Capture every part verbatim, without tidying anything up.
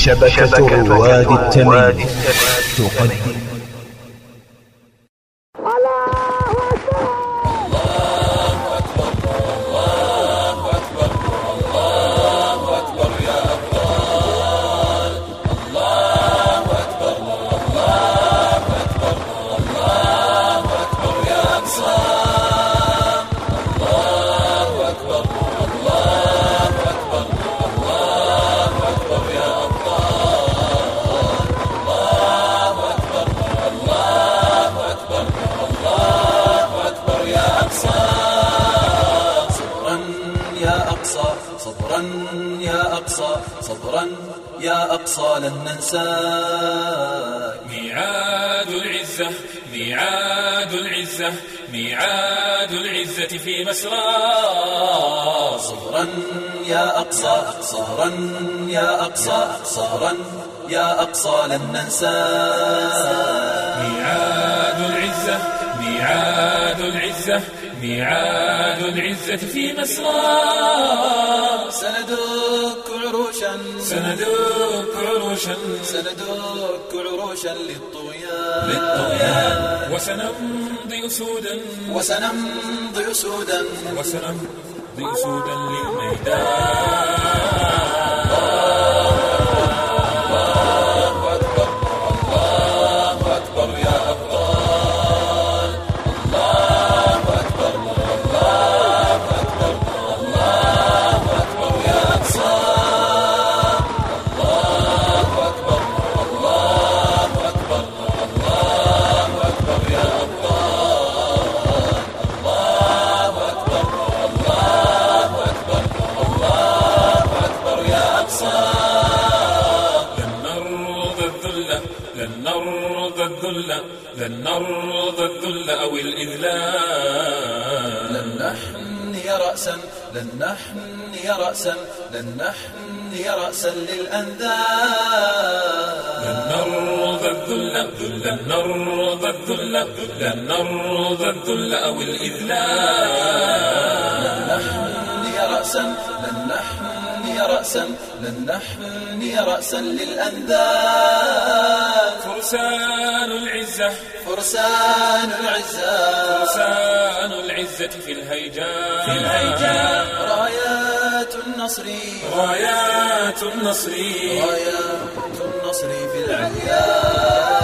شبكة رواد التميم تقدم. صبرا يا أقصى صبرا يا أقصى لن ننساك. ميعاد العزة ميعاد العزة ميعاد العزة في مسرى. صبرا يا أقصى صبرا يا أقصى صبرا يا أقصى لن ننساك. ميعاد العزة ميعاد العزة ميعاد العزة في مسرى. سندك عروشا سندك عروشا سندك عروشا للطغيان للطغيان وسنمضي أسودا وسنمضي أسودا وسنمضي أسودا للميدان. لن نرضى الذل لن نرضى الذل أو الإذلال. لن نحني رأسا لن نحني رأسا لن نحني رأسا للأنذال. لن نرضى الذل لن نرضى الذل لن نرضى الذل أو الإذلال. لن نحني رأسا لن نحني رأسا لن نحني رأسا للأنذال. فرسان العزة فرسان العزة فرسان العزة في الهيجاء في الهيجاء. رايات النصر رايات النصر رايات النصر في العليا.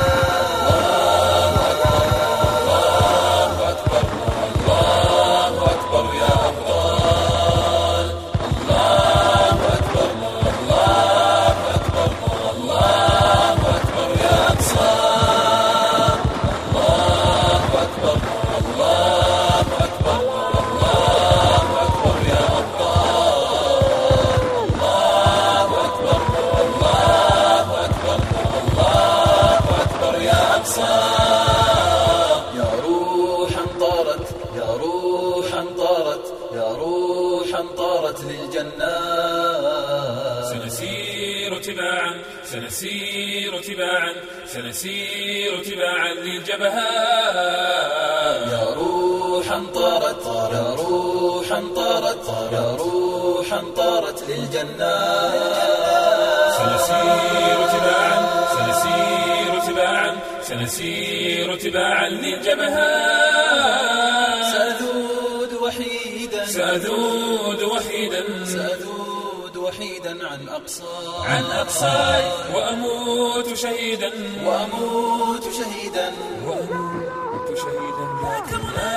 سنسير تباعا سنسير تباعا سنسير تباعا للجبهات. يا روحا طارت يا روحا طارت يا روحا طارت للجنات. سنسير تباعا سنسير تباعا سنسير تباعا للجبهات. سأذود وحيدا سأذود وحيدا سأذود وحيدا عن أقصى عن أقصى وأموت شهيدا وأموت شهيدا وأموت شهيدا لك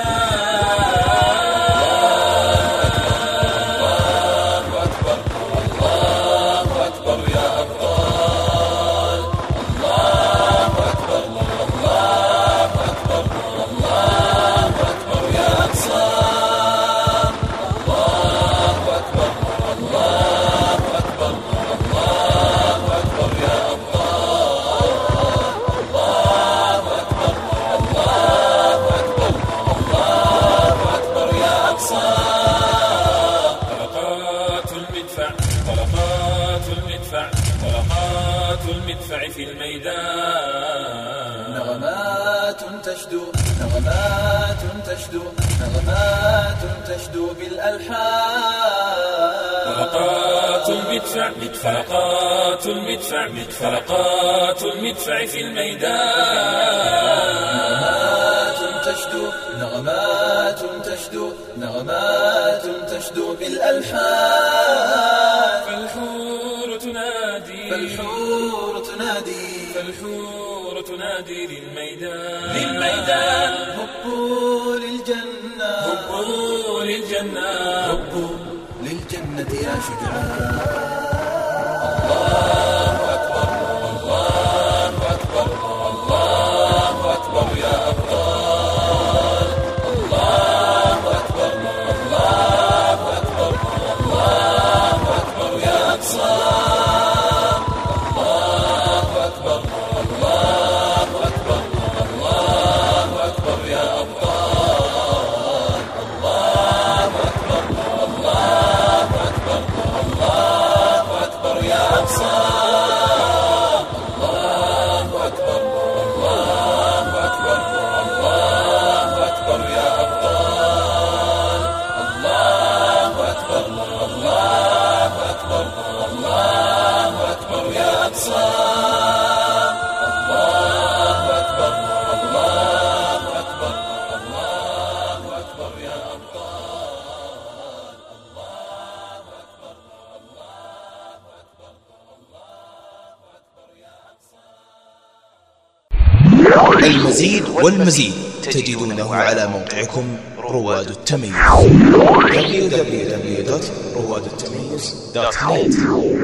طلقات المدفع في الميدان. نغمات تشدو نغمات تشدو نغمات تشدو بالألحان. طلقات المدفع طلقات فلقات المدفع فلقات المدفع في الميدان. تشدو نغمات تشدو نغمات تشدو بالألحان. فالحور تنادي فالحور تنادي فالحور تنادي للميدان للميدان. هبوا للجنة هبوا للجنة هبوا للجنة يا شجعان. المزيد والمزيد تجدونه على موقعكم رواد التميز دبليو دبليو دبليو دوت رواد التميز دوت نت.